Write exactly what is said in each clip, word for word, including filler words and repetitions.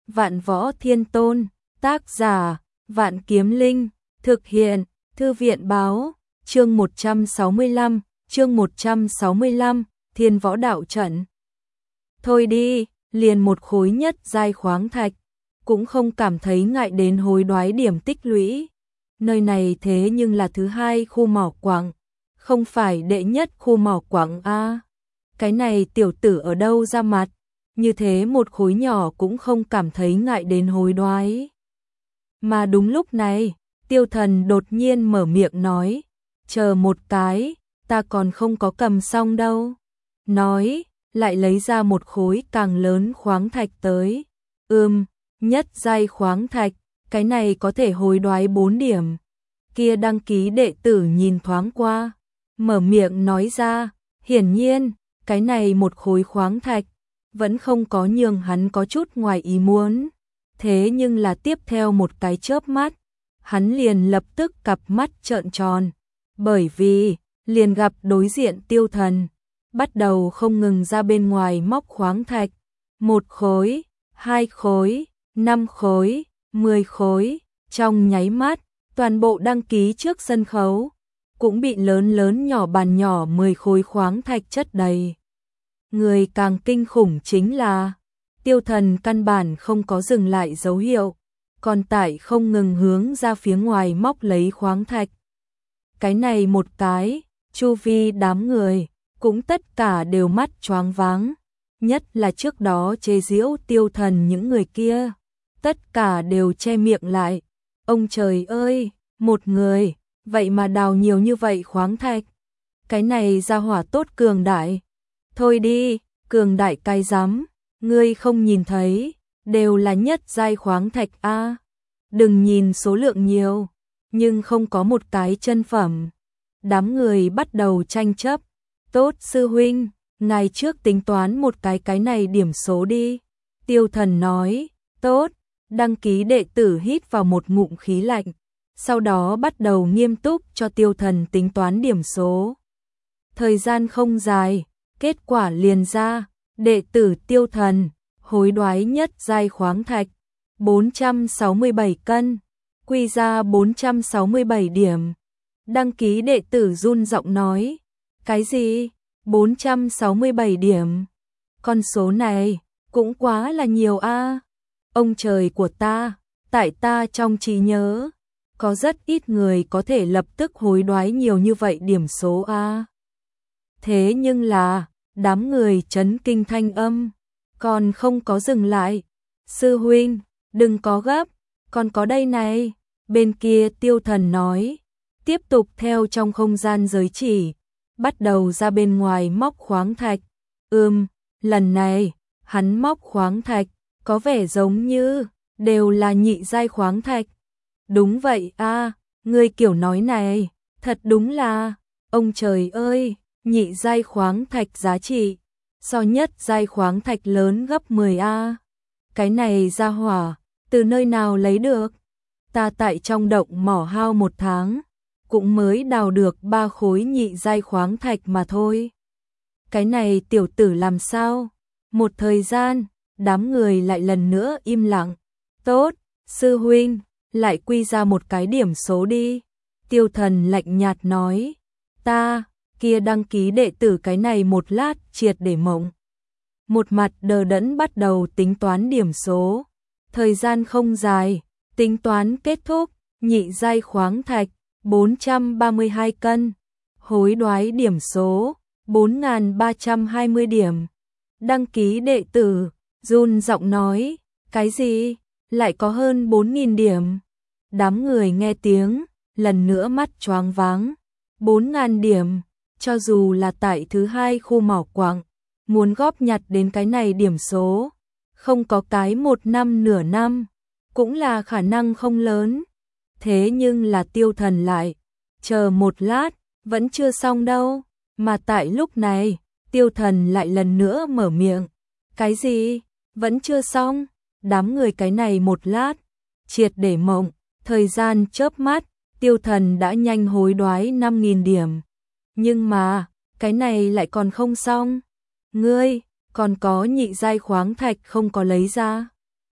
Vạn Võ Thiên Tôn, tác giả, Vạn Kiếm Linh, thực hiện, Thư viện báo, chương một trăm sáu mươi lăm, chương một trăm sáu mươi lăm, Thiên Võ Đạo Trận. Thôi đi, liền một khối nhất giai khoáng thạch, cũng không cảm thấy ngại đến hối đoái điểm tích lũy. Nơi này thế nhưng là thứ hai khu mỏ quặng, không phải đệ nhất khu mỏ quặng a. Cái này tiểu tử ở đâu ra mặt, như thế một khối nhỏ cũng không cảm thấy ngại đến hối đoái. Mà đúng lúc này, Tiêu Thần đột nhiên mở miệng nói, chờ một cái, ta còn không có cầm xong đâu. Nói, lại lấy ra một khối càng lớn khoáng thạch tới. Ừm, nhất giai khoáng thạch, cái này có thể hối đoái bốn điểm. Kia đăng ký đệ tử nhìn thoáng qua, mở miệng nói ra, hiển nhiên, cái này một khối khoáng thạch, vẫn không có nhường hắn có chút ngoài ý muốn. Thế nhưng là tiếp theo một cái chớp mắt, hắn liền lập tức cặp mắt trợn tròn, bởi vì, liền gặp đối diện Tiêu Thần, bắt đầu không ngừng ra bên ngoài móc khoáng thạch, một khối, hai khối, năm khối, mười khối, trong nháy mắt, toàn bộ đăng ký trước sân khấu, cũng bị lớn lớn nhỏ bàn nhỏ mười khối khoáng thạch chất đầy. Người càng kinh khủng chính là, Tiêu Thần căn bản không có dừng lại dấu hiệu, còn tại không ngừng hướng ra phía ngoài móc lấy khoáng thạch. Cái này một cái, chu vi đám người, cũng tất cả đều mắt choáng váng, nhất là trước đó chế giễu Tiêu Thần những người kia, tất cả đều che miệng lại. Ông trời ơi, một người, vậy mà đào nhiều như vậy khoáng thạch. Cái này ra hỏa tốt cường đại. Thôi đi, cường đại cay rắm, ngươi không nhìn thấy, đều là nhất giai khoáng thạch a. Đừng nhìn số lượng nhiều, nhưng không có một cái chân phẩm. Đám người bắt đầu tranh chấp. Tốt sư huynh, ngày trước tính toán một cái cái này điểm số đi. Tiêu Thần nói, tốt, đăng ký đệ tử hít vào một ngụm khí lạnh, sau đó bắt đầu nghiêm túc cho Tiêu Thần tính toán điểm số. Thời gian không dài, kết quả liền ra, đệ tử Tiêu Thần, hối đoái nhất giai khoáng thạch, bốn trăm sáu mươi bảy cân, quy ra bốn trăm sáu mươi bảy điểm. Đăng ký đệ tử run giọng nói, cái gì? bốn trăm sáu mươi bảy điểm. Con số này, cũng quá là nhiều a. Ông trời của ta, tại ta trong trí nhớ, có rất ít người có thể lập tức hối đoái nhiều như vậy điểm số a. Thế nhưng là, đám người chấn kinh thanh âm, còn không có dừng lại. Sư huynh, đừng có gấp, còn có đây này. Bên kia Tiêu Thần nói, tiếp tục theo trong không gian giới chỉ, bắt đầu ra bên ngoài móc khoáng thạch. Ừm, lần này, hắn móc khoáng thạch, có vẻ giống như, đều là nhị giai khoáng thạch. Đúng vậy a, người kiểu nói này, thật đúng là, ông trời ơi, nhị giai khoáng thạch giá trị, so nhất giai khoáng thạch lớn gấp mười a. Cái này ra hỏa, từ nơi nào lấy được? Ta tại trong động mỏ hao một tháng, cũng mới đào được ba khối nhị giai khoáng thạch mà thôi. Cái này tiểu tử làm sao? Một thời gian, đám người lại lần nữa im lặng. Tốt, sư huynh, lại quy ra một cái điểm số đi. Tiêu Thần lạnh nhạt nói, ta, kia đăng ký đệ tử cái này một lát triệt để mộng. Một mặt đờ đẫn bắt đầu tính toán điểm số. Thời gian không dài, tính toán kết thúc, nhị giai khoáng thạch, bốn trăm ba mươi hai cân, hối đoái điểm số, bốn nghìn ba trăm hai mươi điểm. Đăng ký đệ tử, run giọng nói, cái gì, lại có hơn bốn nghìn điểm. Đám người nghe tiếng, lần nữa mắt choáng váng, bốn nghìn điểm, cho dù là tại thứ hai khu mỏ quặng, muốn góp nhặt đến cái này điểm số, không có cái một năm nửa năm, cũng là khả năng không lớn. Thế nhưng là Tiêu Thần lại, chờ một lát, vẫn chưa xong đâu, mà tại lúc này, Tiêu Thần lại lần nữa mở miệng, cái gì, vẫn chưa xong, đám người cái này một lát, triệt để mộng, thời gian chớp mắt, Tiêu Thần đã nhanh hối đoái năm nghìn điểm, nhưng mà, cái này lại còn không xong, ngươi, còn có nhị giai khoáng thạch không có lấy ra,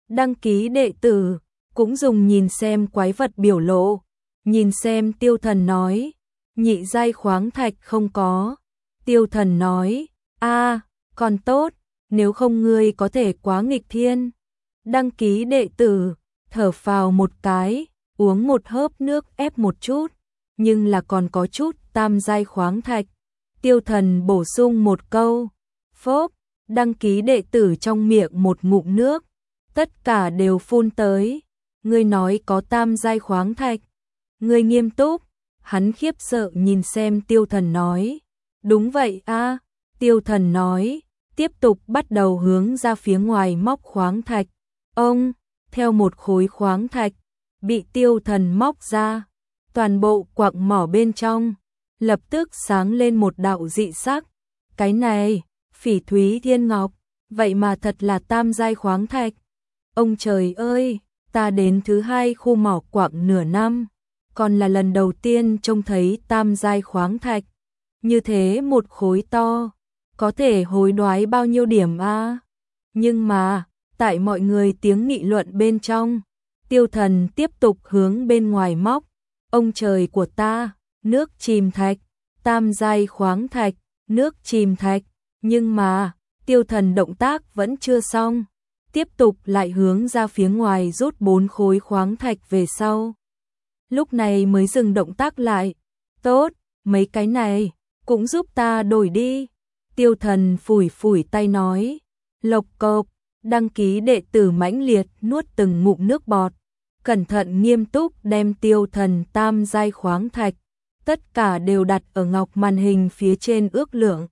Đăng ký đệ tử, cũng dùng nhìn xem quái vật biểu lộ, nhìn xem Tiêu Thần nói, nhị giai khoáng thạch không có. Tiêu Thần nói, a, còn tốt, nếu không ngươi có thể quá nghịch thiên. Đăng ký đệ tử, thở phào một cái, uống một hớp nước ép một chút, nhưng là còn có chút tam giai khoáng thạch. Tiêu Thần bổ sung một câu, phốp, đăng ký đệ tử trong miệng một ngụm nước, tất cả đều phun tới. Ngươi nói có tam giai khoáng thạch? Ngươi nghiêm túc? Hắn khiếp sợ nhìn xem Tiêu Thần nói, đúng vậy a. Tiêu Thần nói, tiếp tục bắt đầu hướng ra phía ngoài móc khoáng thạch. Ông, theo một khối khoáng thạch, bị Tiêu Thần móc ra, toàn bộ quặng mỏ bên trong, lập tức sáng lên một đạo dị sắc. Cái này, phỉ thúy thiên ngọc, vậy mà thật là tam giai khoáng thạch. Ông trời ơi, ta đến thứ hai khu mỏ quặng nửa năm, còn là lần đầu tiên trông thấy tam giai khoáng thạch. Như thế một khối to, có thể hối đoái bao nhiêu điểm a? Nhưng mà, tại mọi người tiếng nghị luận bên trong, Tiêu Thần tiếp tục hướng bên ngoài móc. Ông trời của ta, nước chìm thạch, tam giai khoáng thạch, nước chìm thạch. Nhưng mà, Tiêu Thần động tác vẫn chưa xong, tiếp tục lại hướng ra phía ngoài rút bốn khối khoáng thạch về sau. Lúc này mới dừng động tác lại. Tốt, mấy cái này, cũng giúp ta đổi đi. Tiêu Thần phủi phủi tay nói. Lộc cộc, đăng ký đệ tử mãnh liệt nuốt từng ngụm nước bọt. Cẩn thận nghiêm túc đem Tiêu Thần tam giai khoáng thạch, tất cả đều đặt ở ngọc màn hình phía trên ước lượng.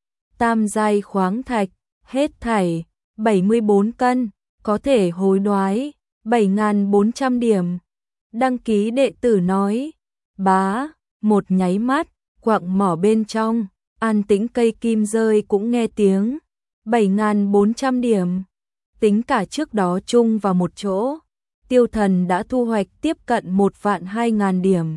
Tam giai khoáng thạch, hết thảy, bảy mươi bốn cân, có thể hối đoái, bảy nghìn bốn trăm điểm. Đăng ký đệ tử nói, bá, một nháy mắt, quặng mỏ bên trong, an tĩnh cây kim rơi cũng nghe tiếng, bảy nghìn bốn trăm điểm. Tính cả trước đó chung vào một chỗ, Tiêu Thần đã thu hoạch tiếp cận một vạn hai nghìn điểm.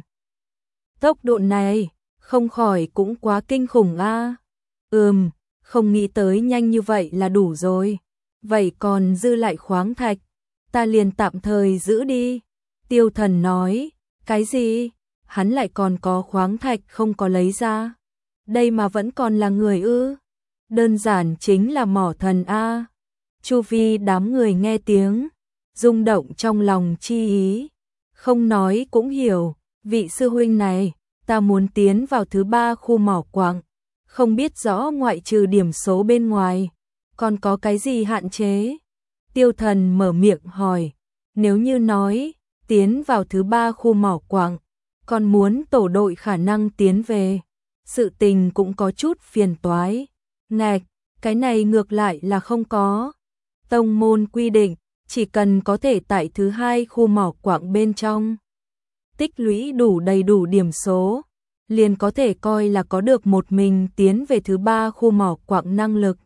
Tốc độ này, không khỏi cũng quá kinh khủng a. À. Ừm, không nghĩ tới nhanh như vậy là đủ rồi. Vậy còn dư lại khoáng thạch, ta liền tạm thời giữ đi. Tiêu Thần nói, cái gì? Hắn lại còn có khoáng thạch không có lấy ra. Đây mà vẫn còn là người ư? Đơn giản chính là mỏ thần a. Chu vi đám người nghe tiếng, rung động trong lòng chi ý. Không nói cũng hiểu, vị sư huynh này, ta muốn tiến vào thứ ba khu mỏ quặng. Không biết rõ ngoại trừ điểm số bên ngoài, còn có cái gì hạn chế? Tiêu Thần mở miệng hỏi, nếu như nói, tiến vào thứ ba khu mỏ quặng, còn muốn tổ đội khả năng tiến về, sự tình cũng có chút phiền toái. Ngạch, cái này ngược lại là không có. Tông môn quy định, chỉ cần có thể tại thứ hai khu mỏ quặng bên trong tích lũy đủ đầy đủ điểm số, liền có thể coi là có được một mình tiến về thứ ba khu mỏ quặng năng lực.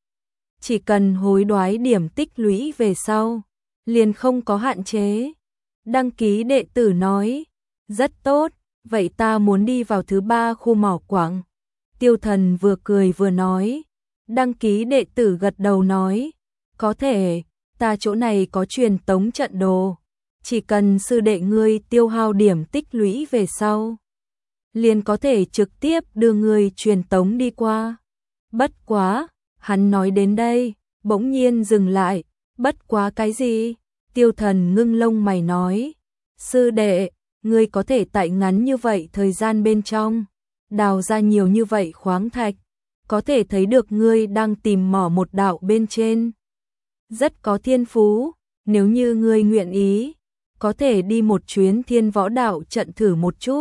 Chỉ cần hối đoái điểm tích lũy về sau, liền không có hạn chế. Đăng ký đệ tử nói, rất tốt, vậy ta muốn đi vào thứ ba khu mỏ quặng. Tiêu Thần vừa cười vừa nói. Đăng ký đệ tử gật đầu nói, có thể, ta chỗ này có truyền tống trận đồ, chỉ cần sư đệ ngươi tiêu hao điểm tích lũy về sau, liền có thể trực tiếp đưa ngươi truyền tống đi qua. Bất quá, hắn nói đến đây, bỗng nhiên dừng lại, bất quá cái gì? Tiêu Thần ngưng lông mày nói, sư đệ, ngươi có thể tại ngắn như vậy thời gian bên trong, đào ra nhiều như vậy khoáng thạch, có thể thấy được ngươi đang tìm mỏ một đạo bên trên. Rất có thiên phú, nếu như ngươi nguyện ý, có thể đi một chuyến thiên võ đạo trận thử một chút.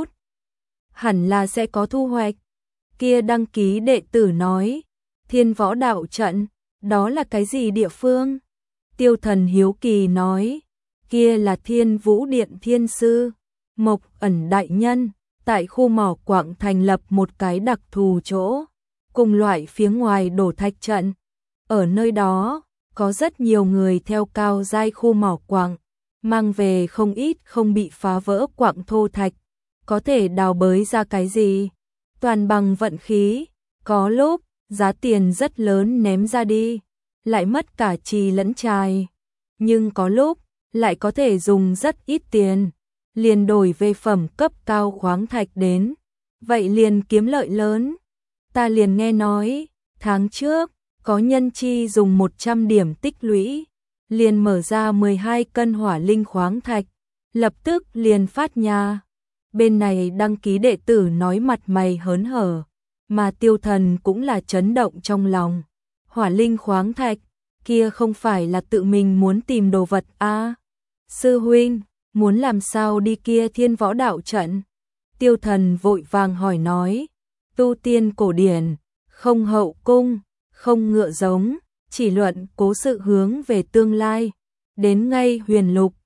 Hẳn là sẽ có thu hoạch. Kia đăng ký đệ tử nói, thiên võ đạo trận, đó là cái gì địa phương? Tiêu Thần hiếu kỳ nói, kia là Thiên Vũ Điện thiên sư, Mộc Ẩn đại nhân, tại khu mỏ quặng thành lập một cái đặc thù chỗ, cùng loại phía ngoài đổ thạch trận. Ở nơi đó, có rất nhiều người theo cao giai khu mỏ quặng, mang về không ít không bị phá vỡ quặng thô thạch, có thể đào bới ra cái gì, toàn bằng vận khí, có lúc, giá tiền rất lớn ném ra đi, lại mất cả trì lẫn trài. nhưng có lúc lại có thể dùng rất ít tiền, liền đổi về phẩm cấp cao khoáng thạch đến, vậy liền kiếm lợi lớn. Ta liền nghe nói, tháng trước, có nhân chi dùng một trăm điểm tích lũy, liền mở ra mười hai cân hỏa linh khoáng thạch, lập tức liền phát nhà. Bên này đăng ký đệ tử nói mặt mày hớn hở, mà Tiêu Thần cũng là chấn động trong lòng. Hỏa linh khoáng thạch, kia không phải là tự mình muốn tìm đồ vật a? À, sư huynh, muốn làm sao đi kia Thiên Võ Đạo trận? Tiêu Thần vội vàng hỏi nói, tu tiên cổ điển, không hậu cung, không ngựa giống, chỉ luận cố sự hướng về tương lai, đến ngay huyền lục,